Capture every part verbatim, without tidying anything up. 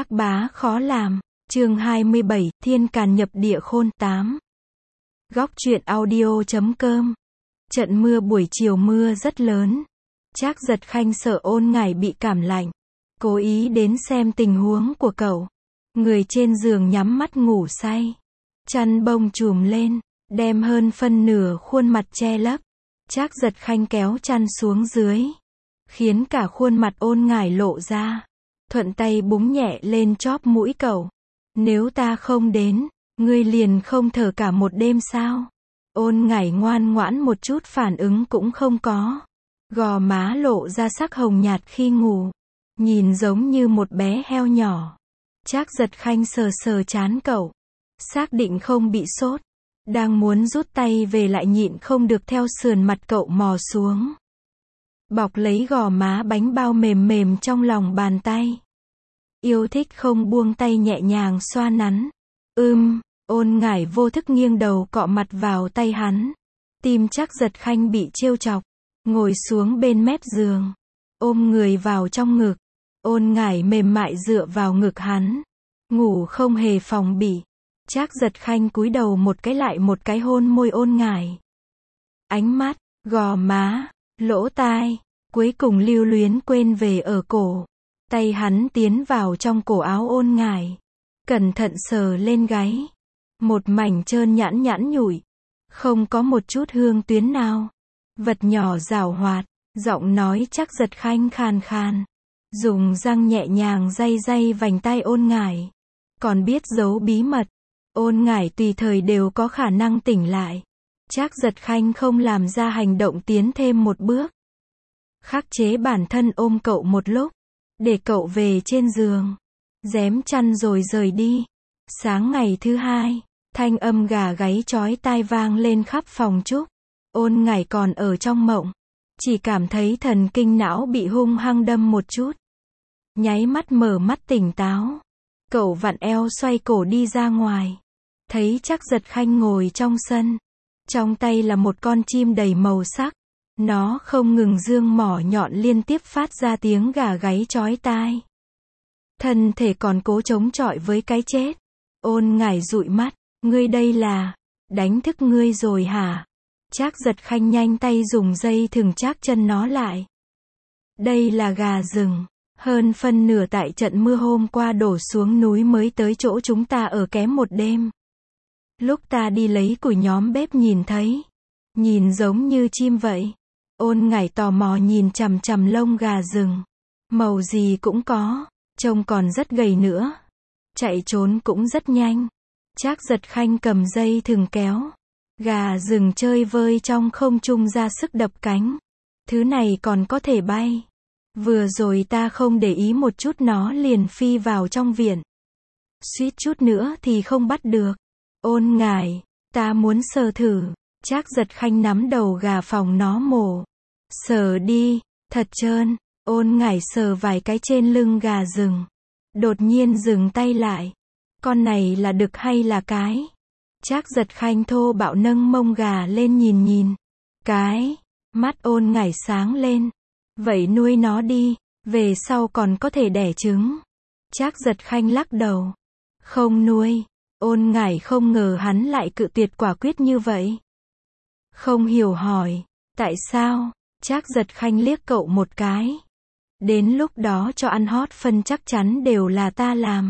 Bác bá khó làm. Chương hai mươi bảy, Thiên Càn nhập địa khôn. tám. Góc truyện audio chấm com. Trận mưa buổi chiều mưa rất lớn. Trác Giật Khanh sợ Ôn Ngải bị cảm lạnh, cố ý đến xem tình huống của cậu. Người trên giường nhắm mắt ngủ say, chăn bông trùm lên, đem hơn phân nửa khuôn mặt che lấp. Trác Giật Khanh kéo chăn xuống dưới, khiến cả khuôn mặt Ôn Ngải lộ ra, thuận tay búng nhẹ lên chóp mũi cậu. Nếu ta không đến, ngươi liền không thở cả một đêm sao? Ôn Ngải ngoan ngoãn một chút phản ứng cũng không có, gò má lộ ra sắc hồng nhạt khi ngủ, nhìn giống như một bé heo nhỏ. Trác Giật Khanh sờ sờ trán cậu, xác định không bị sốt, đang muốn rút tay về lại nhịn không được theo sườn mặt cậu mò xuống, bọc lấy gò má bánh bao mềm mềm trong lòng bàn tay. Yêu thích không buông tay nhẹ nhàng xoa nắn. Ưm, Ôn Ngải vô thức nghiêng đầu cọ mặt vào tay hắn. Tim Trác Giật Khanh bị trêu chọc, ngồi xuống bên mép giường, ôm người vào trong ngực. Ôn Ngải mềm mại dựa vào ngực hắn, ngủ không hề phòng bị. Trác Giật Khanh cúi đầu một cái lại một cái hôn môi Ôn Ngải. Ánh mắt, gò má, lỗ tai, cuối cùng lưu luyến quên về ở cổ. Tay hắn tiến vào trong cổ áo Ôn Ngải, cẩn thận sờ lên gáy. Một mảnh trơn nhẵn nhẵn nhủi, không có một chút hương tuyến nào. Vật nhỏ giảo hoạt, giọng nói Trác Giật Khanh khàn khàn, dùng răng nhẹ nhàng day day vành tai Ôn Ngải. Còn biết giấu bí mật, Ôn Ngải tùy thời đều có khả năng tỉnh lại. Trác Giật Khanh không làm ra hành động tiến thêm một bước, khắc chế bản thân ôm cậu một lúc, để cậu về trên giường, rém chăn rồi rời đi. Sáng ngày thứ hai, thanh âm gà gáy chói tai vang lên khắp phòng Trúc. Ôn Ngải còn ở trong mộng, chỉ cảm thấy thần kinh não bị hung hăng đâm một chút. Nháy mắt mở mắt tỉnh táo, cậu vặn eo xoay cổ đi ra ngoài, thấy Trác Giật Khanh ngồi trong sân, trong tay là một con chim đầy màu sắc. Nó không ngừng dương mỏ nhọn liên tiếp phát ra tiếng gà gáy chói tai. Thân thể còn cố chống chọi với cái chết. Ôn Ngải dụi mắt, ngươi đây là, đánh thức ngươi rồi hả? Trác Giật Khanh nhanh tay dùng dây thừng trác chân nó lại. Đây là gà rừng, hơn phân nửa tại trận mưa hôm qua đổ xuống núi mới tới chỗ chúng ta ở kém một đêm. Lúc ta đi lấy củi nhóm bếp nhìn thấy, nhìn giống như chim vậy. Ôn Ngải tò mò nhìn chằm chằm lông gà rừng, màu gì cũng có, trông còn rất gầy nữa, chạy trốn cũng rất nhanh. Trác Giật Khanh cầm dây thừng kéo, gà rừng chơi vơi trong không trung ra sức đập cánh. Thứ này còn có thể bay. Vừa rồi ta không để ý một chút nó liền phi vào trong viện, suýt chút nữa thì không bắt được. Ôn Ngải, ta muốn sờ thử. Trác Giật Khanh nắm đầu gà phòng nó mổ. Sờ đi, thật trơn. Ôn Ngải sờ vài cái trên lưng gà rừng, đột nhiên dừng tay lại. Con này là đực hay là cái? Trác Giật Khanh thô bạo nâng mông gà lên nhìn nhìn. Cái. Mắt Ôn Ngải sáng lên. Vậy nuôi nó đi, về sau còn có thể đẻ trứng. Trác Giật Khanh lắc đầu. Không nuôi. Ôn Ngải không ngờ hắn lại cự tuyệt quả quyết như vậy. Không hiểu hỏi, tại sao? Trác Giật Khanh liếc cậu một cái. Đến lúc đó cho ăn hót phân chắc chắn đều là ta làm.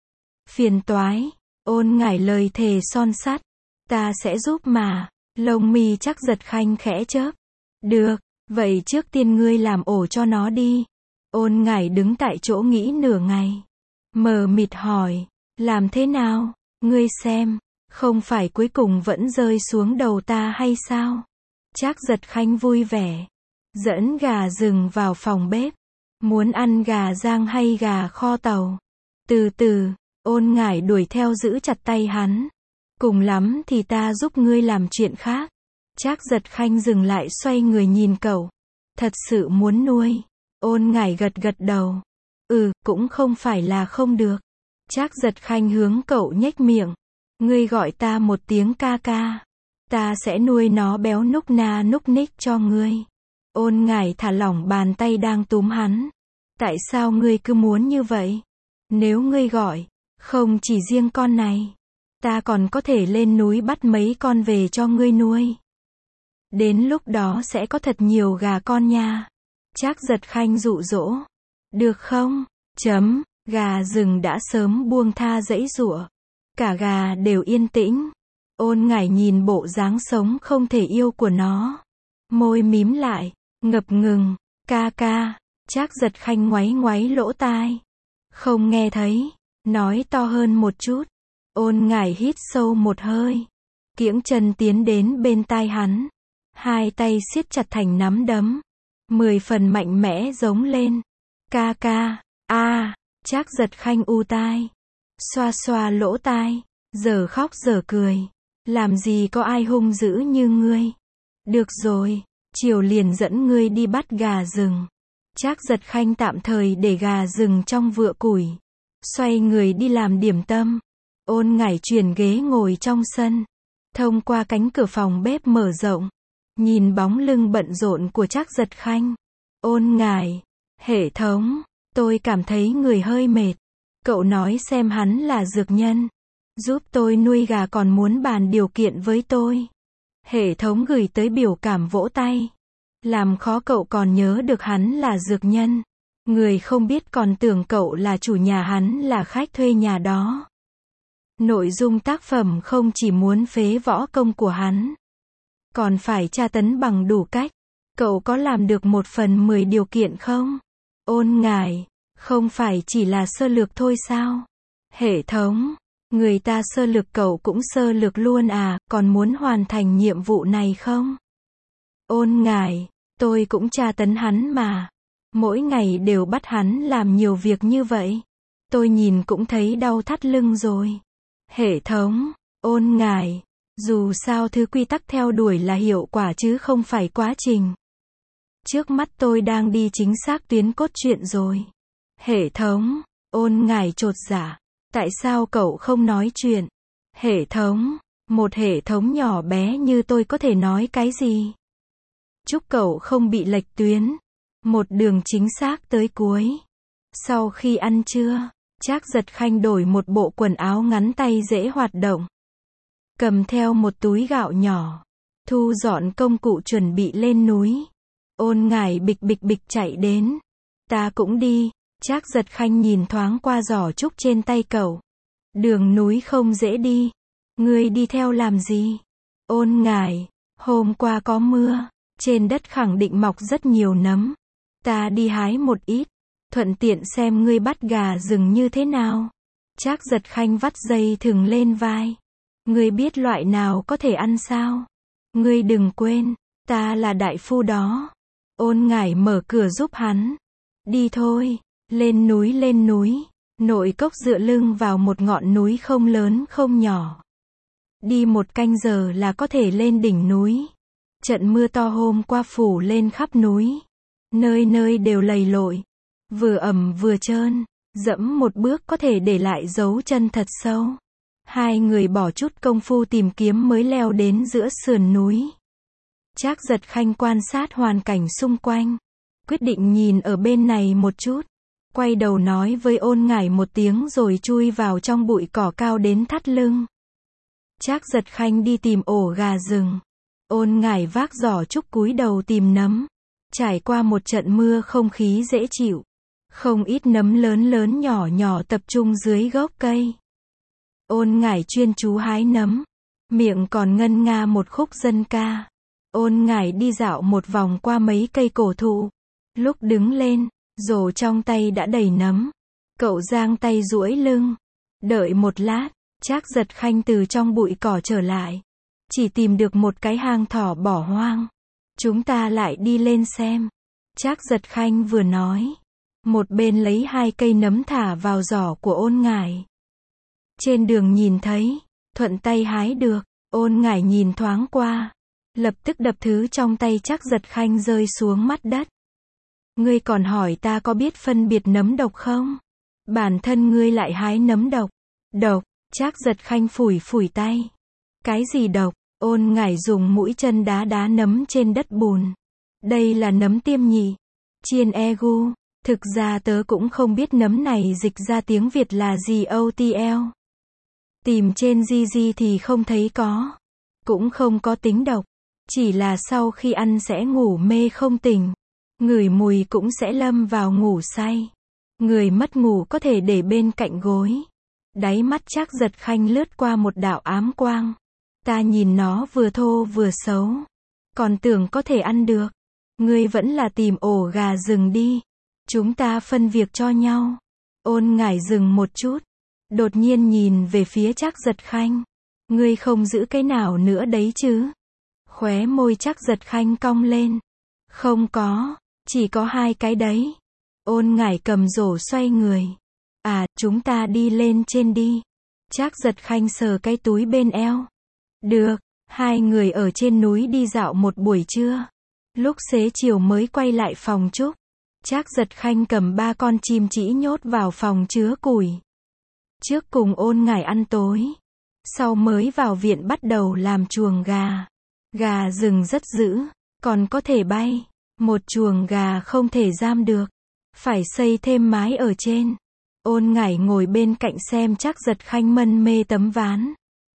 Phiền toái. Ôn Ngải lời thề son sắt. Ta sẽ giúp mà. Lông mi Trác Giật Khanh khẽ chớp. Được, vậy trước tiên ngươi làm ổ cho nó đi. Ôn Ngải đứng tại chỗ nghĩ nửa ngày, mờ mịt hỏi, làm thế nào? Ngươi xem, không phải cuối cùng vẫn rơi xuống đầu ta hay sao? Trác Giật Khanh vui vẻ, dẫn gà rừng vào phòng bếp. Muốn ăn gà rang hay gà kho tàu? Từ từ. Ôn Ngải đuổi theo giữ chặt tay hắn. Cùng lắm thì ta giúp ngươi làm chuyện khác. Trác Giật Khanh dừng lại xoay người nhìn cậu. Thật sự muốn nuôi? Ôn Ngải gật gật đầu. Ừ, cũng không phải là không được. Trác Giật Khanh hướng cậu nhếch miệng. Ngươi gọi ta một tiếng ca ca, ta sẽ nuôi nó béo núc na núc ních cho ngươi. Ôn Ngải thả lỏng bàn tay đang túm hắn. Tại sao ngươi cứ muốn như vậy? Nếu ngươi gọi, không chỉ riêng con này, ta còn có thể lên núi bắt mấy con về cho ngươi nuôi. Đến lúc đó sẽ có thật nhiều gà con nha. Trác Giật Khanh dụ dỗ. Được không? Chấm, gà rừng đã sớm buông tha giãy giụa. Cả gà đều yên tĩnh. Ôn Ngải nhìn bộ dáng sống không thể yêu của nó. Môi mím lại, ngập ngừng, ca ca. Trác Giật Khanh ngoáy ngoáy lỗ tai. Không nghe thấy, nói to hơn một chút. Ôn Ngải hít sâu một hơi. Kiễng chân tiến đến bên tai hắn. Hai tay siết chặt thành nắm đấm. Mười phần mạnh mẽ giống lên. Ca ca, a, Trác Giật Khanh u tai. Xoa xoa lỗ tai. Giờ khóc giờ cười. Làm gì có ai hung dữ như ngươi. Được rồi, chiều liền dẫn ngươi đi bắt gà rừng. Trác Giật Khanh tạm thời để gà rừng trong vựa củi. Xoay người đi làm điểm tâm. Ôn Ngải chuyển ghế ngồi trong sân. Thông qua cánh cửa phòng bếp mở rộng. Nhìn bóng lưng bận rộn của Trác Giật Khanh. Ôn Ngải, hệ thống, tôi cảm thấy người hơi mệt. Cậu nói xem hắn là dược nhân. Giúp tôi nuôi gà còn muốn bàn điều kiện với tôi. Hệ thống gửi tới biểu cảm vỗ tay. Làm khó cậu còn nhớ được hắn là dược nhân. Người không biết còn tưởng cậu là chủ nhà hắn là khách thuê nhà đó. Nội dung tác phẩm không chỉ muốn phế võ công của hắn. Còn phải tra tấn bằng đủ cách. Cậu có làm được một phần mười điều kiện không? Ôn Ngải, không phải chỉ là sơ lược thôi sao? Hệ thống, người ta sơ lược cậu cũng sơ lược luôn à, còn muốn hoàn thành nhiệm vụ này không? Ôn Ngải, tôi cũng tra tấn hắn mà. Mỗi ngày đều bắt hắn làm nhiều việc như vậy. Tôi nhìn cũng thấy đau thắt lưng rồi. Hệ thống, Ôn Ngải, dù sao thứ quy tắc theo đuổi là hiệu quả chứ không phải quá trình. Trước mắt tôi đang đi chính xác tuyến cốt truyện rồi. Hệ thống, Ôn Ngải chột dạ. Tại sao cậu không nói chuyện? Hệ thống, một hệ thống nhỏ bé như tôi có thể nói cái gì? Chúc cậu không bị lệch tuyến. Một đường chính xác tới cuối. Sau khi ăn trưa, Trác Giật Khanh đổi một bộ quần áo ngắn tay dễ hoạt động. Cầm theo một túi gạo nhỏ. Thu dọn công cụ chuẩn bị lên núi. Ôn Ngải bịch bịch bịch chạy đến. Ta cũng đi. Trác Giật Khanh nhìn thoáng qua giỏ trúc trên tay cậu. Đường núi không dễ đi. Ngươi đi theo làm gì? Ôn Ngải, hôm qua có mưa. Trên đất khẳng định mọc rất nhiều nấm. Ta đi hái một ít. Thuận tiện xem ngươi bắt gà rừng như thế nào. Trác Giật Khanh vắt dây thừng lên vai. Ngươi biết loại nào có thể ăn sao? Ngươi đừng quên, ta là đại phu đó. Ôn Ngải mở cửa giúp hắn. Đi thôi, lên núi lên núi. Nội cốc dựa lưng vào một ngọn núi không lớn không nhỏ. Đi một canh giờ là có thể lên đỉnh núi. Trận mưa to hôm qua phủ lên khắp núi. Nơi nơi đều lầy lội. Vừa ẩm vừa trơn. Dẫm một bước có thể để lại dấu chân thật sâu. Hai người bỏ chút công phu tìm kiếm mới leo đến giữa sườn núi. Trác Giật Khanh quan sát hoàn cảnh xung quanh. Quyết định nhìn ở bên này một chút. Quay đầu nói với Ôn Ngải một tiếng rồi chui vào trong bụi cỏ cao đến thắt lưng. Trác Giật Khanh đi tìm ổ gà rừng. Ôn Ngải vác giỏ trúc cúi đầu tìm nấm. Trải qua một trận mưa không khí dễ chịu. Không ít nấm lớn lớn nhỏ nhỏ tập trung dưới gốc cây. Ôn Ngải chuyên chú hái nấm. Miệng còn ngân nga một khúc dân ca. Ôn Ngải đi dạo một vòng qua mấy cây cổ thụ. Lúc đứng lên, rổ trong tay đã đầy nấm. Cậu giang tay duỗi lưng. Đợi một lát, Trác Giật Khanh từ trong bụi cỏ trở lại. Chỉ tìm được một cái hang thỏ bỏ hoang. Chúng ta lại đi lên xem. Trác Giật Khanh vừa nói. Một bên lấy hai cây nấm thả vào giỏ của Ôn Ngải. Trên đường nhìn thấy, thuận tay hái được. Ôn Ngải nhìn thoáng qua. Lập tức đập thứ trong tay Trác Giật Khanh rơi xuống mắt đất. Ngươi còn hỏi ta có biết phân biệt nấm độc không? Bản thân ngươi lại hái nấm độc. Độc, Trác Giật Khanh phủi phủi tay. Cái gì độc? Ôn Ngải dùng mũi chân đá đá nấm trên đất bùn. Đây là nấm tiêm nhị. Chiên egu. Thực ra tớ cũng không biết nấm này dịch ra tiếng Việt là gì ô tê lờ. Tìm trên gi gi thì không thấy có. Cũng không có tính độc. Chỉ là sau khi ăn sẽ ngủ mê không tỉnh. Ngửi mùi cũng sẽ lâm vào ngủ say. Người mất ngủ có thể để bên cạnh gối. Đáy mắt Trác Giật Khanh lướt qua một đạo ám quang. Ta nhìn nó vừa thô vừa xấu. Còn tưởng có thể ăn được. Ngươi vẫn là tìm ổ gà rừng đi. Chúng ta phân việc cho nhau. Ôn Ngải dừng một chút. Đột nhiên nhìn về phía Trác Giật Khanh. Ngươi không giữ cái nào nữa đấy chứ? Khóe môi Trác Giật Khanh cong lên. Không có, chỉ có hai cái đấy. Ôn Ngải cầm rổ xoay người. À, chúng ta đi lên trên đi. Trác Giật Khanh sờ cái túi bên eo. Được, hai người ở trên núi đi dạo một buổi trưa. Lúc xế chiều mới quay lại phòng Trúc. Trác Giật Khanh cầm ba con chim chỉ nhốt vào phòng chứa củi. Trước cùng Ôn Ngải ăn tối. Sau mới vào viện bắt đầu làm chuồng gà. Gà rừng rất dữ, còn có thể bay. Một chuồng gà không thể giam được. Phải xây thêm mái ở trên. Ôn Ngải ngồi bên cạnh xem Trác Giật Khanh mân mê tấm ván.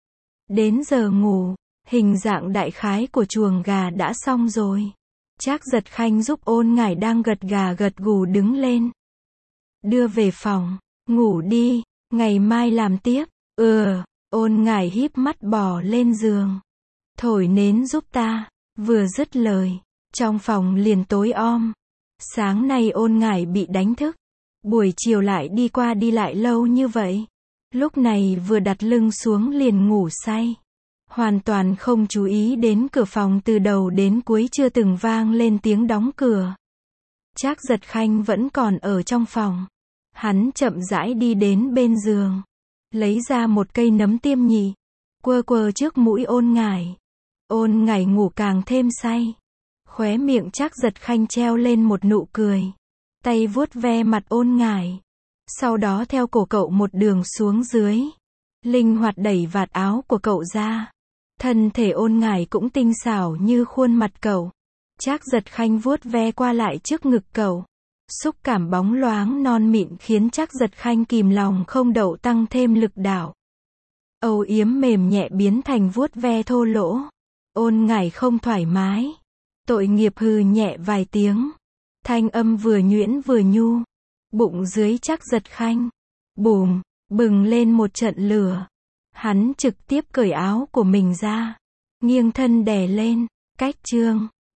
Đến giờ ngủ, hình dạng đại khái của chuồng gà đã xong rồi. Trác Giật Khanh giúp Ôn Ngải đang gật gà gật gù đứng lên. Đưa về phòng, ngủ đi, ngày mai làm tiếp. Ừ, Ôn Ngải híp mắt bò lên giường. Thổi nến giúp ta. Vừa dứt lời, trong phòng liền tối om. Sáng nay Ôn Ngải bị đánh thức. Buổi chiều lại đi qua đi lại lâu như vậy. Lúc này vừa đặt lưng xuống liền ngủ say. Hoàn toàn không chú ý đến cửa phòng từ đầu đến cuối chưa từng vang lên tiếng đóng cửa. Trác Giật Khanh vẫn còn ở trong phòng. Hắn chậm rãi đi đến bên giường. Lấy ra một cây nấm tiêm nhị. Quơ quơ trước mũi Ôn Ngải. Ôn Ngải ngủ càng thêm say. Khóe miệng Trác Giật Khanh treo lên một nụ cười. Tay vuốt ve mặt Ôn Ngải. Sau đó theo cổ cậu một đường xuống dưới. Linh hoạt đẩy vạt áo của cậu ra. Thân thể Ôn Ngải cũng tinh xảo như khuôn mặt cậu. Trác Giật Khanh vuốt ve qua lại trước ngực cậu. Xúc cảm bóng loáng non mịn khiến Trác Giật Khanh kìm lòng không đậu tăng thêm lực đạo. Âu yếm mềm nhẹ biến thành vuốt ve thô lỗ. Ôn Ngải không thoải mái. Tội nghiệp hừ nhẹ vài tiếng. Thanh âm vừa nhuyễn vừa nhu. Bụng dưới Trác Giật Khanh. Bùm, bừng lên một trận lửa. Hắn trực tiếp cởi áo của mình ra. Nghiêng thân đè lên. Cách chương.